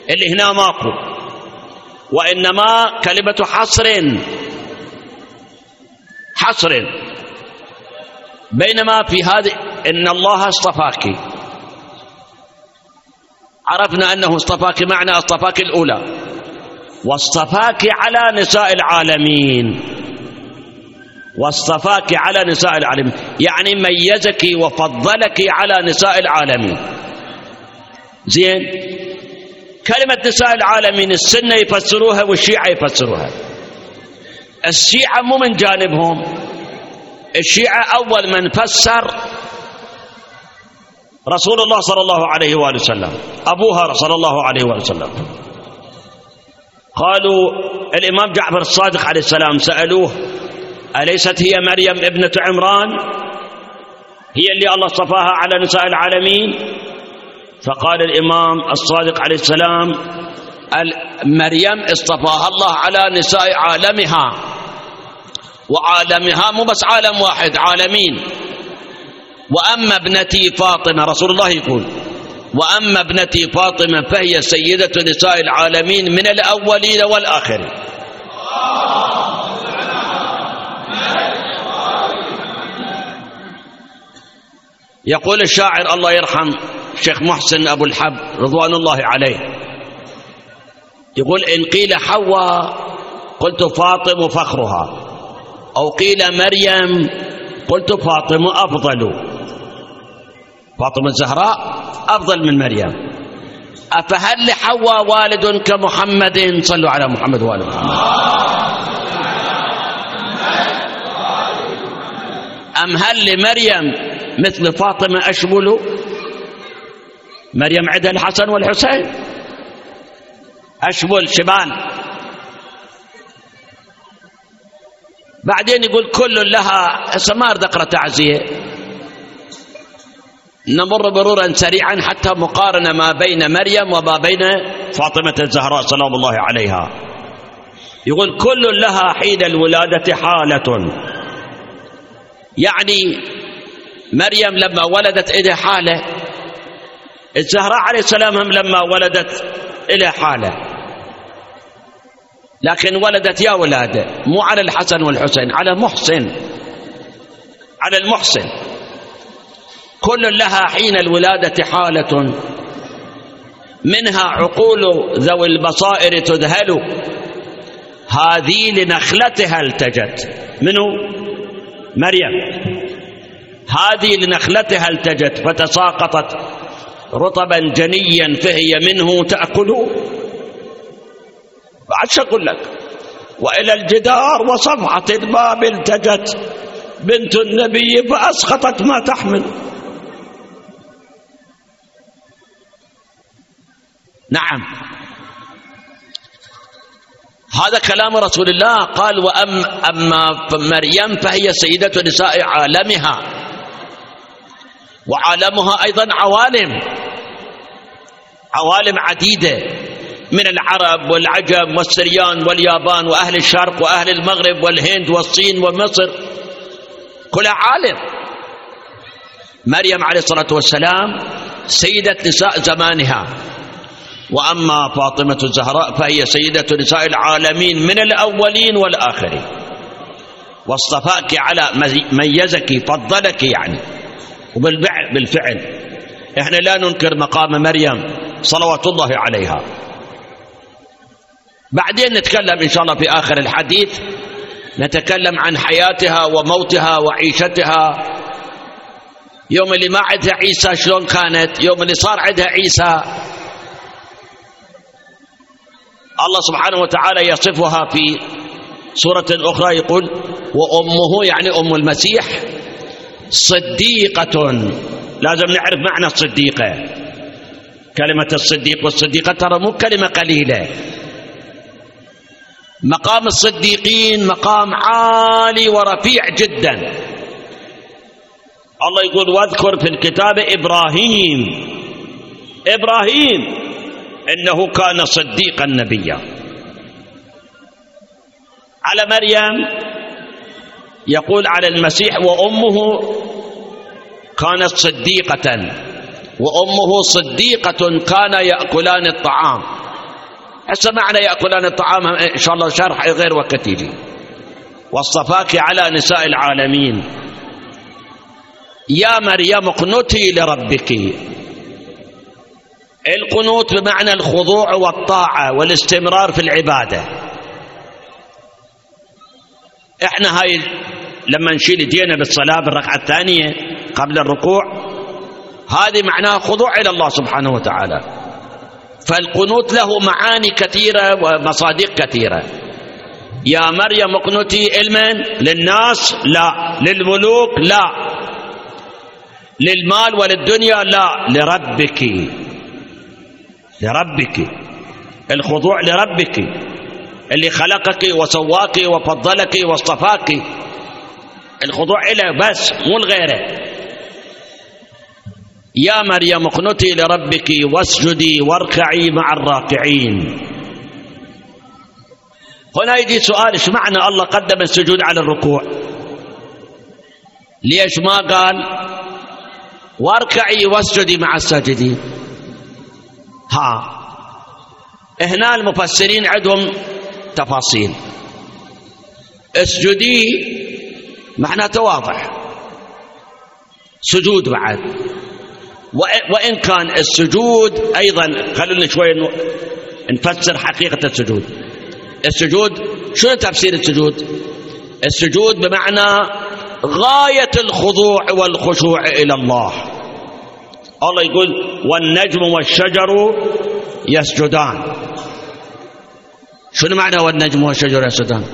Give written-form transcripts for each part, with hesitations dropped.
اللي هنا ماكو، وإنما كلمة حصر. بينما في هذه إن الله اصطفاك، عرفنا أنه اصطفاك، معنى اصطفاك الأولى، واصطفاك على نساء العالمين، واصطفاك على نساء العالمين يعني ميزك وفضلك على نساء العالمين. زين، كلمة نساء العالمين السنة يفسروها والشيعة يفسروها. الشيعة مو من جانبهم، الشيعة أول من فسر رسول الله صلى الله عليه وآله وسلم، أبوها صلى الله عليه وآله وسلم. قالوا الإمام جعفر الصادق عليه السلام سألوه أليست هي مريم ابنة عمران هي اللي الله اصطفاها على نساء العالمين؟ فقال الإمام الصادق عليه السلام مريم اصطفاها الله على نساء عالمها، وعالمها مو بس عالم واحد، عالمين. وأما ابنتي فاطمة، رسول الله يقول وأما ابنتي فاطمة فهي سيدة نساء العالمين من الأولين والآخرين. يقول الشاعر الله يرحم الشيخ محسن أبو الحب رضوان الله عليه، يقول إن قيل حواء قلت فاطم فخرها، أو قيل مريم قلت فاطم أفضل، فاطمة الزهراء أفضل من مريم. أفهل لحواء والد كمحمد؟ صلوا على محمد وآل محمد. أم هل لمريم مثل فاطمة أشمل؟ مريم عندها الحسن والحسين، أشمل شمال. بعدين يقول كل لها، ما أريد أقرأ تعزية، نمر مرورا سريعا حتى مقارنة ما بين مريم وما بين فاطمة الزهراء سلام الله عليها. يقول كل لها حين الولادة حالة، يعني مريم لما ولدت إلى حالة، الزهراء عليه السلام هم لما ولدت إلى حالة، لكن ولدت يا ولادة مو على الحسن والحسين، على محسن، على المحسن. كل لها حين الولادة حالة منها عقول ذوي البصائر تذهل، هذه لنخلتها التجت. منه مريم، هذه لنخلتها التجت فتساقطت رطبا جنيا فهي منه تأكل. بعد شو أقول لك؟ وإلى الجدار وصفحة الباب التجت بنت النبي فأسقطت ما تحمل. نعم، هذا كلام رسول الله. قال أما مريم فهي سيدة نساء عالمها، وعالمها أيضا عوالم عديدة من العرب والعجم والسريان واليابان وأهل الشرق وأهل المغرب والهند والصين ومصر، كلها عالم. مريم عليه الصلاة والسلام سيدة نساء زمانها، وأما فاطمة الزهراء فهي سيدة نساء العالمين من الأولين والآخرين. واصطفاك على ميزك فضلك يعني، وبالفعل احنا لا ننكر مقام مريم صلوات الله عليها. بعدين نتكلم إن شاء الله في آخر الحديث، نتكلم عن حياتها وموتها وعيشتها. يوم اللي ما عندها عيسى شلون كانت، يوم اللي صار عندها عيسى. الله سبحانه وتعالى يصفها في سورة أخرى، يقول وأمه يعني أم المسيح صديقة. لازم نعرف معنى الصديقة. كلمة الصديق والصديقة ترى مو كلمة قليلة. مقام الصديقين مقام عالي ورفيع جدا. الله يقول واذكر في الكتاب إبراهيم إنه كان صديقا نبيا. على مريم يقول على المسيح وأمه كانت صديقة، وأمه صديقة كان يأكلان الطعام. هسه معنا يأكلان الطعام إن شاء الله شرح غير وقت يجي. واصطفاك على نساء العالمين. يا مريم اقنتي لربك. القنوت بمعنى الخضوع والطاعة والاستمرار في العبادة. احنا هاي لما نشيل يدينا بالصلاة بالركعة الثانية قبل الركوع هذه معناها خضوع إلى الله سبحانه وتعالى. فالقنوت له معاني كثيرة ومصادق كثيرة. يا مريم اقنتي لمن؟ للناس؟ لا. للملوك؟ لا. للمال وللدنيا؟ لا. لربك. لربك. الخضوع لربك اللي خلقك وسواك وفضلك واصطفاك. الخضوع إليه بس مو لغيره. يا مريم اقنتي لربك واسجدي واركعي مع الراكعين. هنا يجي سؤال، ايش معنى الله قدم السجود على الركوع؟ ليش ما قال واركعي واسجدي مع الساجدين؟ هنا المفسرين عندهم تفاصيل. اسجدي معناته واضح، سجود بعد، وإن كان السجود أيضا خلونا شوي نفسر حقيقة السجود. السجود شنو تفسير السجود؟ السجود بمعنى غاية الخضوع والخشوع إلى الله. الله يقول والنجم والشجر يسجدان. شنو معنى والنجم والشجر يسجدان؟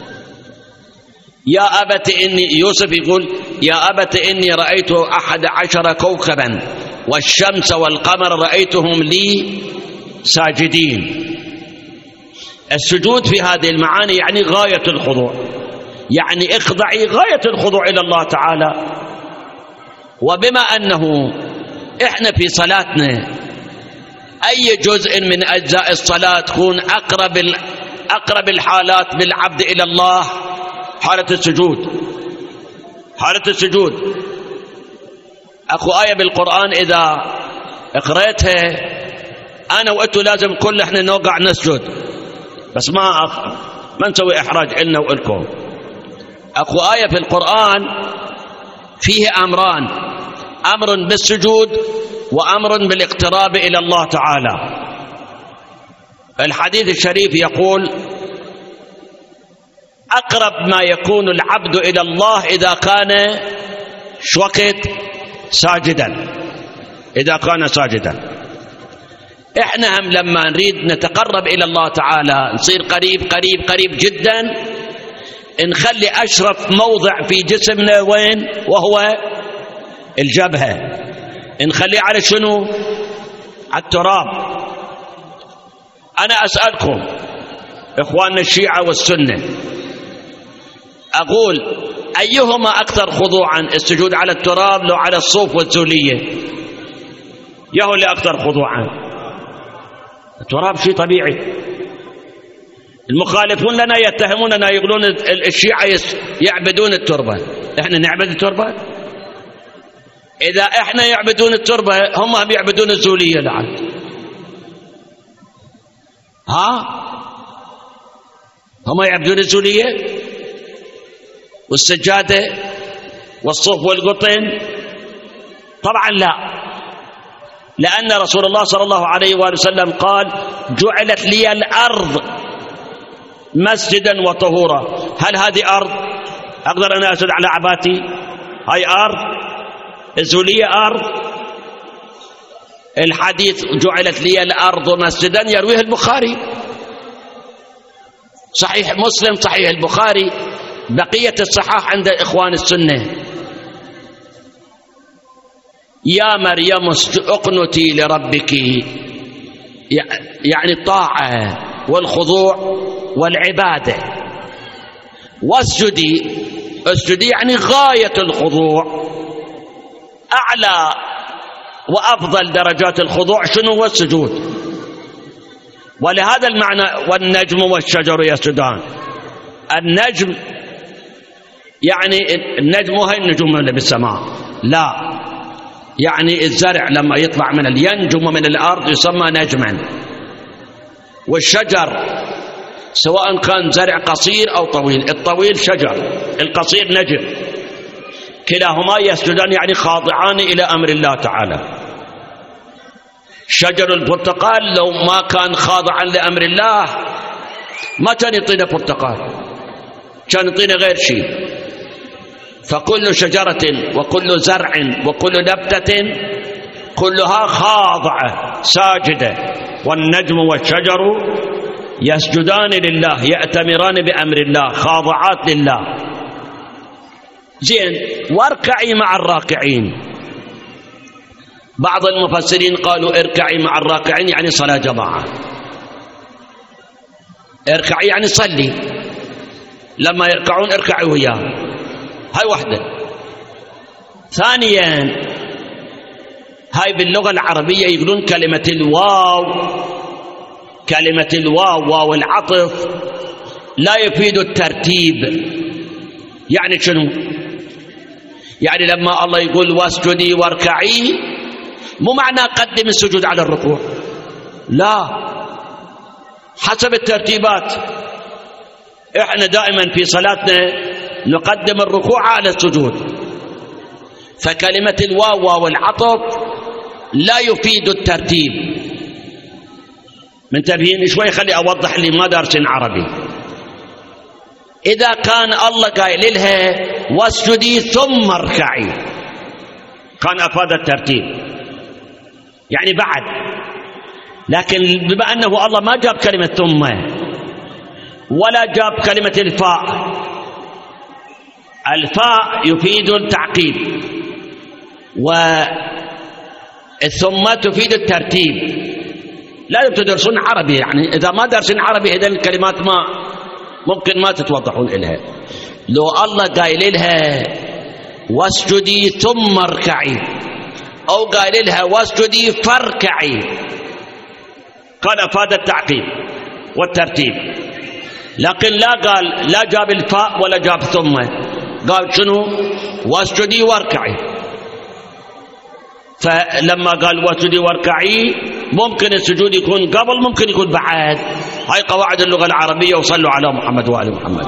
يا أبت إني، يوسف يقول يا أبت إني رأيت 11 كوكبا والشمس والقمر رأيتهم لي ساجدين. السجود في هذه المعاني يعني غاية الخضوع، يعني اخضعي غاية الخضوع إلى الله تعالى. وبما أنه إحنا في صلاتنا أي جزء من أجزاء الصلاة تكون أقرب الحالات بالعبد إلى الله؟ حالة السجود. حالة السجود أكو آية بالقرآن إذا اقرأتها أنا وأنتوا لازم كل إحنا نوقع نسجد، بس ما نسوي إحراج إلنا وإلكم. أكو آية في القرآن فيه أمران، أمر بالسجود وأمر بالاقتراب إلى الله تعالى. الحديث الشريف يقول أقرب ما يكون العبد إلى الله إذا كان وقت ساجدا، إذا كان ساجدا. إحنا هم لما نريد نتقرب إلى الله تعالى نصير قريب قريب قريب جدا، نخلي أشرف موضع في جسمنا وين؟ وهو الجبهة. نخليه على شنو؟ على التراب. أنا أسألكم إخواننا الشيعة والسنة، أقول أيهما أكثر خضوعا، السجود على التراب لو على الصوف والزولية؟ يهو اللي أكثر خضوعا. التراب شيء طبيعي. المخالفون لنا يتهموننا يقولون الشيعة يعبدون التربة، احنا نعبد التربة؟ إذا احنا يعبدون التربة هم يعبدون الزولية لعل. هم يعبدون الزولية والسجادة والصوف والقطن؟ طبعا لا، لأن رسول الله صلى الله عليه وآله وسلم قال جعلت لي الأرض مسجدا وطهورا. هل هذه أرض أقدر أنا أسجد على عباتي؟ هاي أرض؟ الزولية أرض؟ الحديث جعلت لي الأرض مسجدا يرويه البخاري، صحيح مسلم، صحيح البخاري، بقية الصحاح عند إخوان السنة. يا مريم اقنتي لربك، يعني الطاعة والخضوع والعبادة. واسجدي، اسجدي يعني غاية الخضوع، أعلى وأفضل درجات الخضوع شنو هو؟ السجود. ولهذا المعنى والنجم والشجر يسجدان. النجم يعني النجم هي النجوم اللي بالسماء، لا، يعني الزرع لما يطلع ينجم من الأرض يسمى نجما. والشجر سواء كان زرع قصير أو طويل، الطويل شجر، القصير نجم، كلاهما يسجدان يعني خاضعان إلى أمر الله تعالى. شجر البرتقال لو ما كان خاضعا لأمر الله ما كان يعطينا برتقال، كان يعطينا غير شيء. فكل شجرة وكل زرع وكل نبتة كلها خاضعة ساجدة، والنجم والشجر يسجدان لله، يأتمران بأمر الله، خاضعات لله. زين، واركعي مع الراكعين. بعض المفسرين قالوا اركعي مع الراكعين يعني صلاة جماعة، اركعي يعني صلي، لما يركعون اركعي وياه، هاي واحدة. ثانيا، هاي باللغة العربية يقولون كلمة الواو واو العطف لا يفيد الترتيب. يعني شنو؟ يعني لما الله يقول واسجدي واركعي مو معنى قدم السجود على الركوع، لا، حسب الترتيبات. احنا دائما في صلاتنا نقدم الركوع على السجود، فكلمة الواو واو العطف لا يفيد الترتيب. منتبهين شوي؟ خلي أوضح لي ما دارسين عربي. إذا كان الله قايل لها واسجدي ثم اركعي كان أفاد الترتيب، يعني بعد. لكن بما أنه الله ما جاب كلمة ثم ولا جاب كلمة الفاء يفيد التعقيب، والثم تفيد الترتيب. لازم تدرسون عربي، يعني إذا ما درسين عربي إذا الكلمات ممكن ما تتوضحون إلها. لو الله قايل لها واسجدي ثم اركعي أو قايل لها واسجدي فاركعي كان أفاد التعقيب والترتيب. لكن لا جاب الفاء ولا جاب ثم، قال شنو؟ واسجدي واركعي. فلما قال واسجدي واركعي ممكن السجود يكون قبل ممكن يكون بعد. هاي قواعد اللغة العربية، وصلوا على محمد وآل محمد.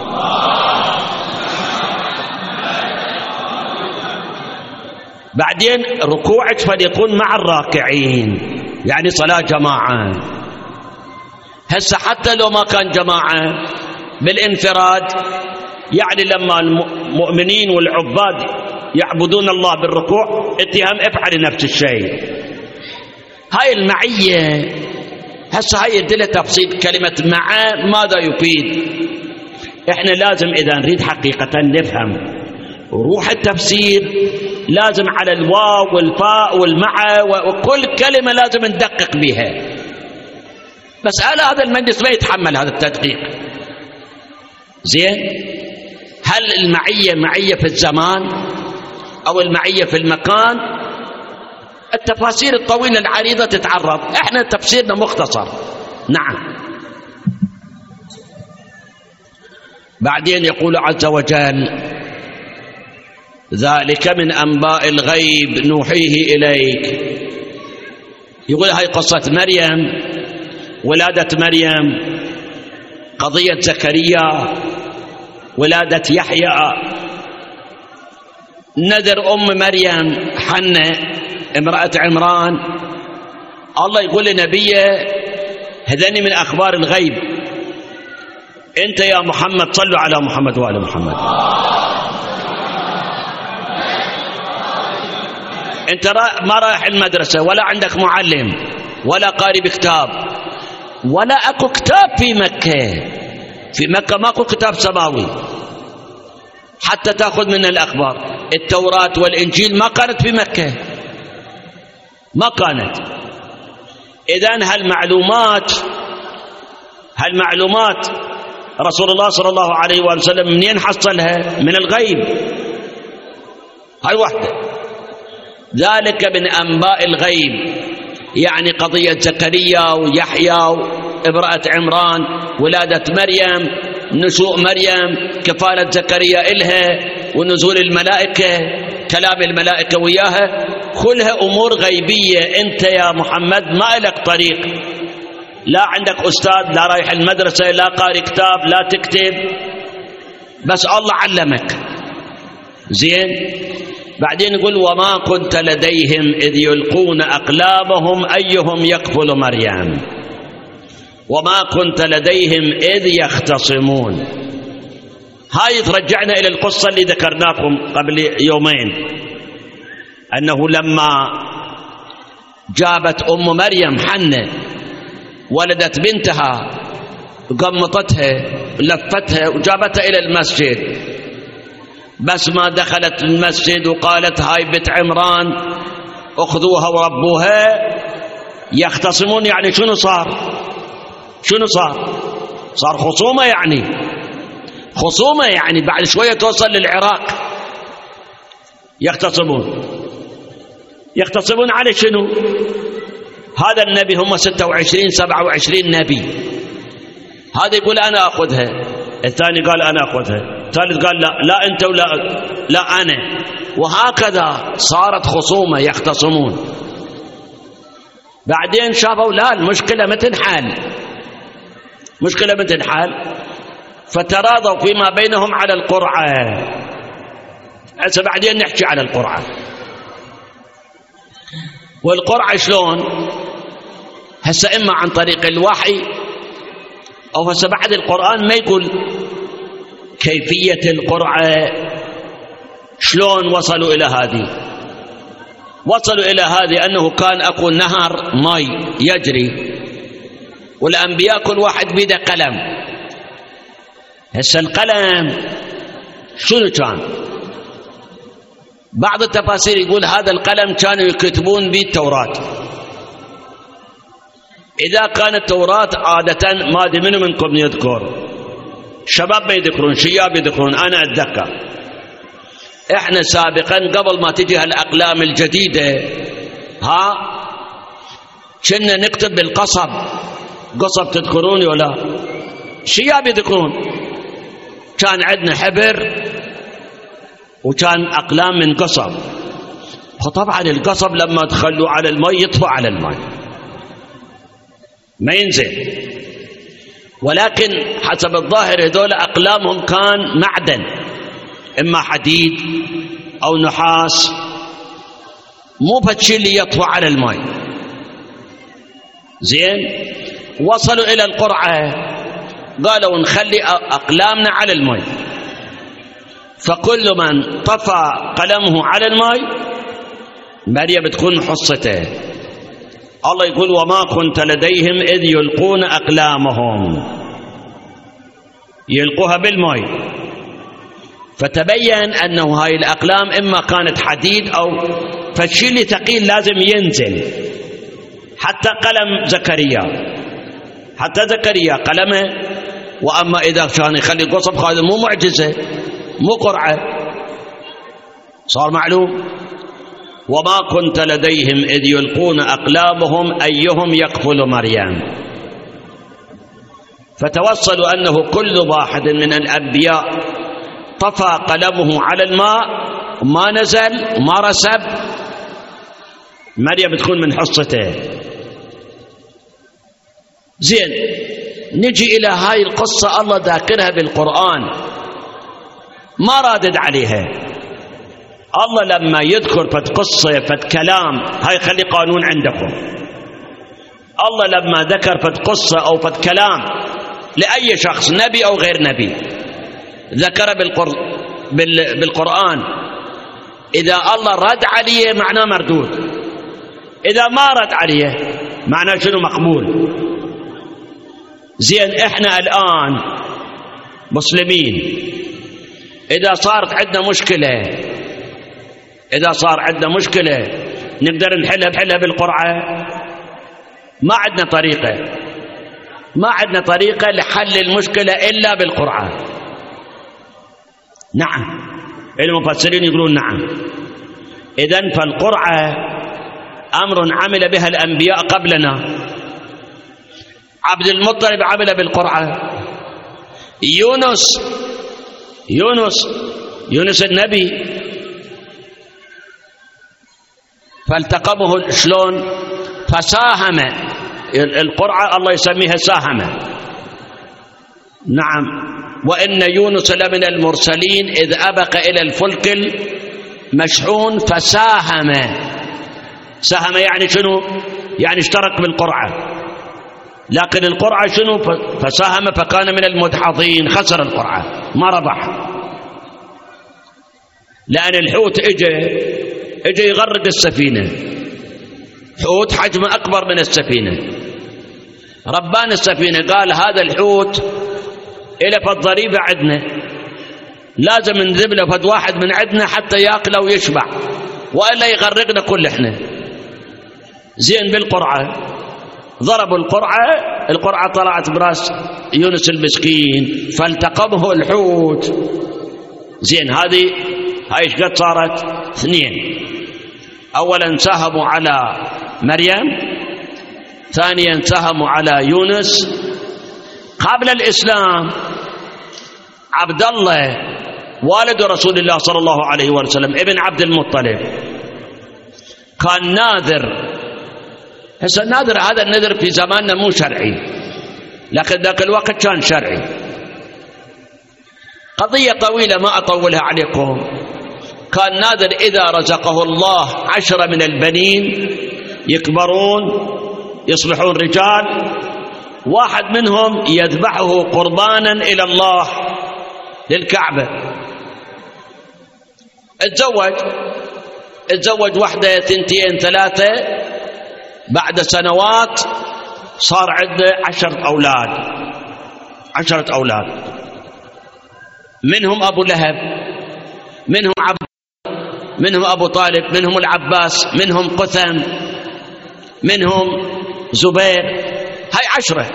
بعدين ركوعك فليكون مع الراكعين، يعني صلاة جماعة. هسه حتى لو ما كان جماعة بالانفراد، يعني لما المؤمنين والعباد يعبدون الله بالركوع اتهام افعل نفس الشيء. هاي المعية هسه هاي يدلها تفصيل. كلمة مع ماذا يفيد؟ احنا لازم اذا نريد حقيقة نفهم روح التفسير لازم على الواو والفاء والمع وكل كلمة لازم ندقق بها. بس على هذا المجلس ما يتحمل هذا التدقيق. زين، هل المعية معية في الزمان أو المعية في المكان؟ التفاسير الطويلة العريضة تتعرض، احنا تفسيرنا مختصر. نعم. بعدين يقول عز وجل ذلك من أنباء الغيب نوحيه إليك. يقول هاي قصة مريم، ولادة مريم، قضية زكريا، ولادة يحيى، نذر أم مريم حنة امرأة عمران. الله يقول لنبيه هذني من أخبار الغيب. أنت يا محمد صلوا على محمد وآل محمد. أنت ما رايح المدرسة ولا عندك معلم ولا قارئ بكتاب ولا أكو كتاب في مكة. في مكة ماكو كتاب سماوي حتى تأخذ من الأخبار. التوراة والإنجيل ما كانت في مكة، ما كانت. إذن هالمعلومات رسول الله صلى الله عليه وسلم منين حصلها؟ من الغيب. هاي واحدة. ذلك من أنباء الغيب، يعني قضية زكريا ويحيى وامرأة عمران، ولادة مريم، نشوء مريم، كفالة زكريا إلها، ونزول الملائكة، كلام الملائكة وياها، كلها أمور غيبية. أنت يا محمد ما لك طريق لا عندك أستاذ، لا رايح المدرسة، لا قاري كتاب، لا تكتب، بس الله علمك. زين. بعدين يقول وما كنت لديهم إذ يلقون أقلامهم أيهم يكفل مريم، وما كنت لديهم إذ يختصمون. هاي ترجعنا إلى القصة اللي ذكرناكم قبل يومين، أنه لما جابت أم مريم حنة ولدت بنتها قمطتها لفتها وجابتها إلى المسجد، بس ما دخلت المسجد وقالت هاي بنت عمران أخذوها وربوها، يختصمون. يعني شنو صار؟ شنو صار؟ صار خصومة، يعني خصومة، يعني بعد شوية توصل للعراق. يختصمون على شنو؟ هذا النبي، هم 26 27 نبي، هذا يقول أنا أخذها، الثاني قال أنا أخذها، الثالث قال لا أنت ولا لا أنا، وهكذا صارت خصومة يختصمون. بعدين شافوا لا المشكلة ما تنحل، مشكلة ما تنحل، فتراضوا فيما بينهم على القرعة. هسه بعدين نحكي على القرعة. والقرعة شلون؟ هسه إما عن طريق الوحي، أو هسه بعد القرآن ما يقول كيفية القرعة شلون وصلوا إلى هذه. وصلوا إلى هذه أنه كان أكو نهر ماء يجري، والأنبياء كل واحد بيده قلم. هسه القلم شنو كان؟ بعض التفاسير يقول هذا القلم كانوا يكتبون به التوراة. إذا كانت التوراة عادة، ما أدري منو منكم يذكر، شباب ما يذكرون، شياب يذكرون، أنا أتذكر إحنا سابقا قبل ما تجي هالأقلام الجديدة كنا نكتب بالقصب. قصب تذكروني ولا؟ شياب يذكرون. كان عندنا حبر وكان أقلام من قصب، وطبعا القصب لما تخلوا على الماء يطفى على الماء ما ينزل، ولكن حسب الظاهر هذول أقلامهم كان معدن، إما حديد أو نحاس، مو بهالشي اللي يطفى على الماء. زين. وصلوا إلى القرعة، قالوا نخلي أقلامنا على الماء، فكل من طفى قلمه على الماء مريم بتكون حصته. الله يقول وما كنت لديهم إذ يلقون أقلامهم، يلقوها بالماء. فتبين أنه هاي الأقلام إما كانت حديد أو فالشيء اللي ثقيل لازم ينزل. حتى قلم زكريا، حتى زكريا قلمه. وأما إذا كان يخلي قصب هذا مو معجزة، مو قرعة، صار معلوم. وما كنت لديهم إذ يلقون أقلامهم أيهم يكفل مريم. فتوصلوا أنه كل واحد من الأنبياء طفى قلمه على الماء، ما نزل ما رسب، مريم تكون من حصته. زين. نجي إلى هاي القصة الله ذاكرها بالقرآن، ما رادد عليها. الله لما يذكر فت قصة فت كلام، هاي خلي قانون عندكم. الله لما ذكر فت قصة أو فت كلام لأي شخص نبي أو غير نبي ذكر بالقرآن، إذا الله رد عليه معناه مردود، إذا ما رد عليه معناه شنو؟ مقبول. زين. إحنا الآن مسلمين، إذا صارت عندنا مشكلة، إذا صار عندنا مشكلة نقدر نحلها بالقرعة؟ ما عندنا طريقة، ما عندنا طريقة لحل المشكلة إلا بالقرعة. نعم، المفسرين يقولون نعم. إذن فالقرعة أمر عمل بها الأنبياء قبلنا. عبد المطلب عمل بالقرعة، يونس النبي فالتقمه شلون؟ فساهم القرعة الله يسميها ساهمة. نعم. وإن يونس لمن المرسلين إذ أبق إلى الفلك المشحون فساهم. ساهم يعني شنو؟ يعني اشترك بالقرعة، لكن القرعة شنو؟ فساهم فكان من المدحضين، خسر القرعة ما ربح، لأن الحوت اجى يغرق السفينة، حوت حجمه أكبر من السفينة. ربان السفينة قال هذا الحوت إلى فد ضريبة عندنا، لازم نذب له فد واحد من عندنا حتى يأكله ويشبع، وإلا يغرقنا كل احنا. زين بالقرعة ضربوا القرعة طلعت براس يونس المسكين فالتقمه الحوت. زين هاي ايش قد صارت؟ 2. اولا ساهموا على مريم، ثانيا ساهموا على يونس. قبل الإسلام عبد الله والد رسول الله صلى الله عليه وسلم ابن عبد المطلب كان ناذر. هسه النذر هذا النذر في زماننا مو شرعي، لكن ذاك الوقت كان شرعي. قضية طويلة ما أطولها عليكم. كان ناذر إذا رزقه الله 10 من البنين يكبرون يصبحون رجال، واحد منهم يذبحه قربانا إلى الله للكعبة. اتزوج واحدة 2 3، بعد سنوات صار عنده 10 أولاد. منهم أبو لهب، منهم عبد، منهم أبو طالب، منهم العباس، منهم قثم، منهم زبير. هاي 10.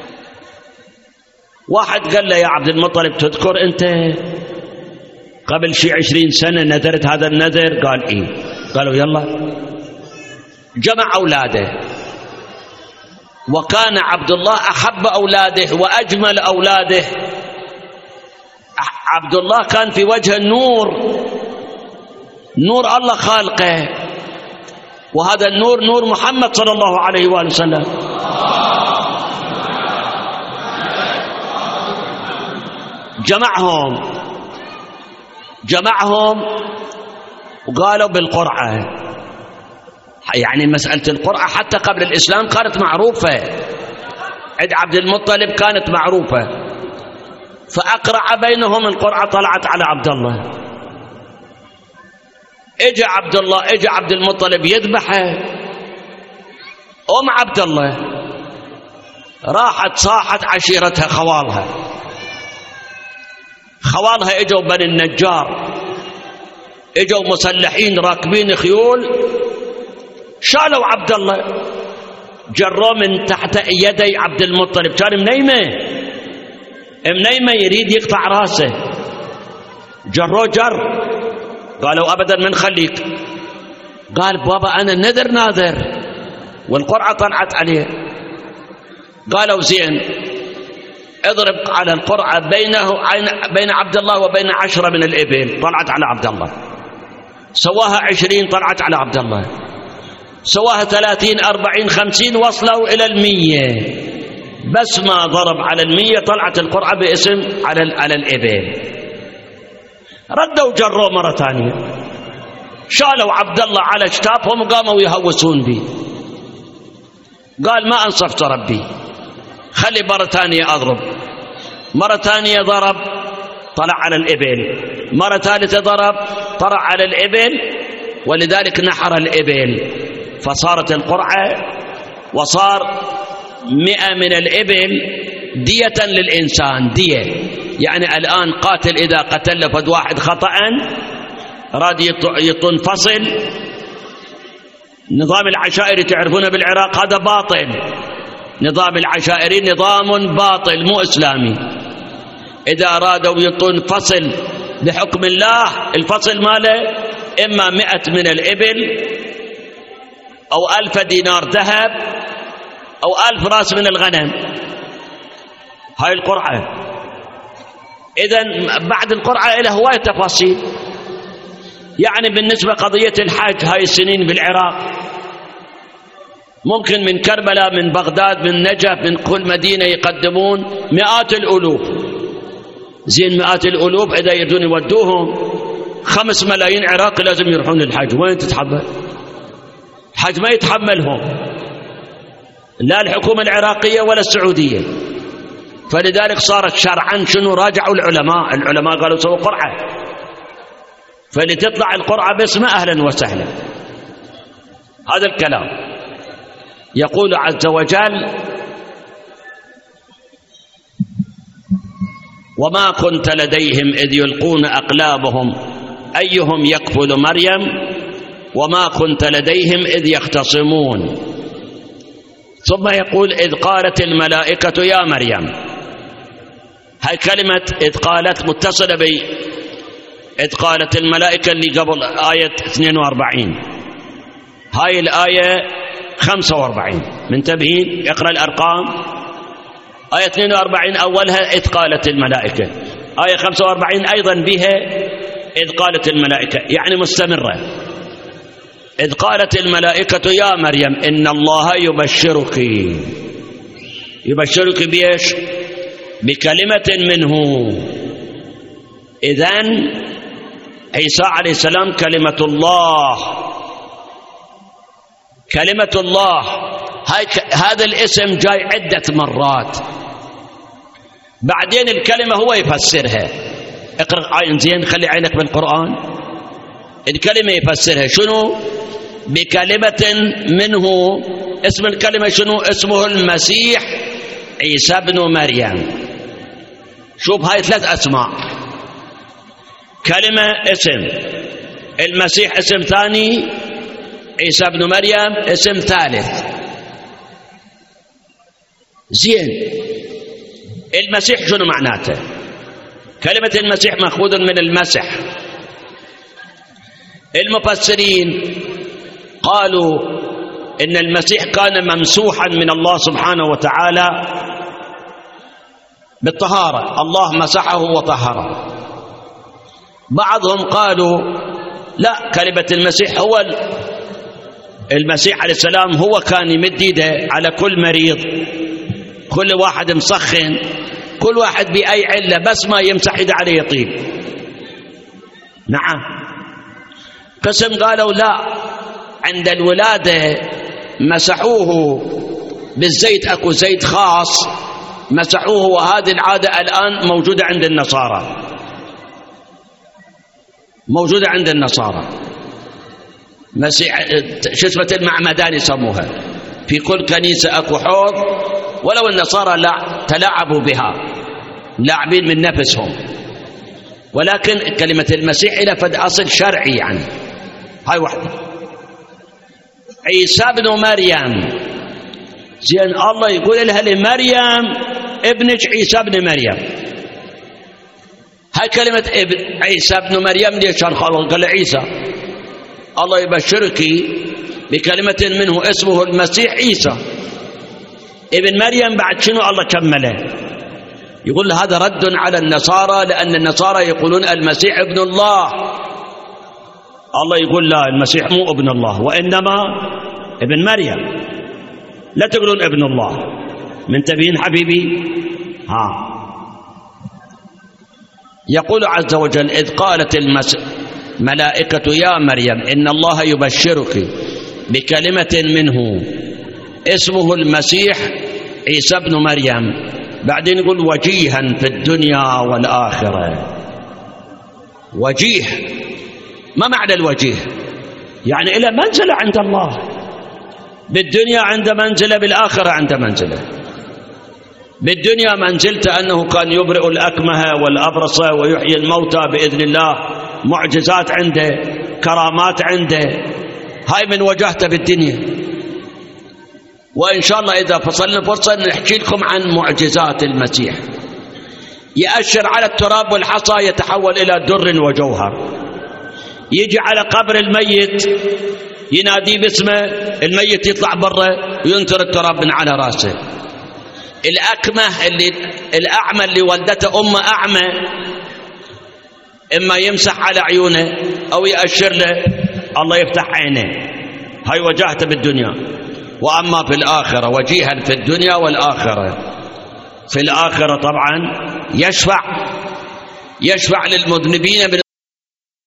واحد قال له يا عبد المطلب تذكر أنت قبل شي 20 سنة نذرت هذا النذر؟ قال إيه. قالوا يلا. جمع أولاده، وكان عبد الله أحب أولاده وأجمل أولاده. عبد الله كان في وجه النور، نور الله خالقه، وهذا النور نور محمد صلى الله عليه وآله وسلم. جمعهم وقالوا بالقرعة. يعني مسألة القرعة حتى قبل الإسلام كانت معروفة، عند عبد المطلب كانت معروفة. فأقرع بينهم القرعة، طلعت على عبد الله. اجى عبد المطلب يذبحه. عبد الله راحت صاحت عشيرتها، خوالها اجوا بني النجار، اجوا مسلحين راكبين خيول، شالوا عبد الله، جروه من تحت يدي عبد المطلب. كان منيمة يريد يقطع راسه، جروه قالوا أبدا من خليك. قال بابا أنا ناذر والقرعة طلعت عليه. قالوا زين اضرب على القرعة بين عبد الله وبين 10 من الإبل، طلعت على عبد الله. سواها 20، طلعت على عبد الله. سواها 30 40 50، وصلوا إلى 100. بس ما ضرب على 100 طلعت القرعة باسم على الإبل. ردوا جروا مرة ثانية، شالوا عبد الله على اكتافهم وقاموا يهوسون به. قال ما أنصفت ربي، خلي مرة ثانية أضرب. مرة ثانية ضرب، طلع على الإبل. مرة ثالثة ضرب، طلع على الإبل، ولذلك نحر الإبل. فصارت القرعة وصار 100 من الإبل دية للإنسان. دية يعني الآن قاتل إذا قتل فد واحد خطأ راد ينفصل. نظام العشائري تعرفونه بالعراق هذا باطل. نظام العشائري نظام باطل مو إسلامي. إذا أرادوا ينفصل بحكم الله، الفصل ماله إما 100 من الإبل أو 1000 دينار ذهب أو 1000 راس من الغنم. هاي القرعة. إذن بعد القرعة له هواية تفاصيل. يعني بالنسبة قضية الحج هاي السنين بالعراق ممكن من كربلاء، من بغداد، من نجف، من كل مدينة يقدمون مئات الألوف. زين مئات الألوف إذا يريدون يودوهم 5 ملايين عراقي لازم يروحون للحج، وين تتحمل؟ الحج ما يتحملهم لا الحكومة العراقية ولا السعودية. فلذلك صارت شرعا شنو؟ راجعوا العلماء قالوا سووا قرعة، فلتطلع القرعة باسمه أهلا وسهلا. هذا الكلام. يقول عز وجل: وما كنت لديهم إذ يلقون أقلامهم أيهم يكفل مريم وما كنت لديهم إذ يختصمون. ثم يقول: إذ قالت الملائكة يا مريم. هاي كلمة إذ قالت متصلة إذ قالت الملائكة اللي قبل آية 42. هاي الآية 45. منتبهين؟ اقرأ الأرقام. آية 42 أولها إذ قالت الملائكة، آية 45 أيضا بها إذ قالت الملائكة، يعني مستمرة. إذ قالت الملائكة يا مريم إن الله يبشرك بإيش؟ بكلمة منه. إذن عيسى عليه السلام كلمة الله. كلمة الله هذا الاسم جاي عدة مرات، بعدين الكلمة هو يفسرها. اقرأ آية زين، خلي عينك بالقرآن. الكلمة يفسرها شنو؟ بكلمة منه. اسم الكلمة شنو؟ اسمه المسيح عيسى بن مريم. شوف هاي 3 أسماء. كلمة اسم، المسيح اسم ثاني، عيسى بن مريم اسم ثالث. زين، المسيح شنو معناته؟ كلمة المسيح مأخوذ من المسح. المفسرين قالوا إن المسيح كان ممسوحا من الله سبحانه وتعالى بالطهارة، الله مسحه وطهره. بعضهم قالوا لا، كلمة المسيح هو المسيح عليه السلام هو كان يمد يده على كل مريض، كل واحد مسخن، كل واحد بأي علة، بس ما يمسح يده عليه يطيب. نعم. قسم قالوا لا، عند الولادة مسحوه بالزيت، أكو زيت خاص مسحوه، وهذه العادة الآن موجودة عند النصارى، موجودة عند النصارى. مسيح شو اسمه المعمدان يسموها، في كل كنيسة أكو حوض، ولو النصارى لا تلاعبوا بها، لاعبين من نفسهم، ولكن كلمة المسيح إلى فد أصل شرعي. يعني هاي واحدة. عيسى بن مريم، زين الله يقول لها لمريم ابنك عيسى بن مريم. هاي كلمة عيسى بن مريم ليش قال عيسى؟ الله يبشرك بكلمة منه اسمه المسيح عيسى ابن مريم. بعد شنو الله كمله؟ يقول هذا رد على النصارى، لأن النصارى يقولون المسيح ابن الله. الله يقول لا، المسيح مو ابن الله، وإنما ابن مريم. لا تقولون ابن الله. منتبهين حبيبي؟ ها. يقول عز وجل: إذ قالت الملائكة يا مريم إن الله يبشرك بكلمة منه اسمه المسيح عيسى بن مريم. بعدين يقول: وجيها في الدنيا والآخرة. وجيه، ما معنى الوجيه؟ يعني إلى منزلة عند الله، بالدنيا عند منزلة، بالآخرة عند منزلة. بالدنيا منزلته أنه كان يبرئ الأكمه والأبرص ويحيي الموتى بإذن الله، معجزات عنده، كرامات عنده، هاي من وجهته بالدنيا. وإن شاء الله إذا فصلنا فرصة نحكي لكم عن معجزات المسيح. يأشر على التراب والحصى يتحول إلى در وجوهر، يجي على قبر الميت ينادي باسمه، الميت يطلع برا وينثر التراب من على راسه. الأكمه الأعمى اللي ولدته أمه أعمى، إما يمسح على عيونه أو يأشر له الله يفتح عينه. هاي وجهته بالدنيا. وأما في الآخرة وجيها في الدنيا والآخرة. في الآخرة طبعا يشفع للمذنبين من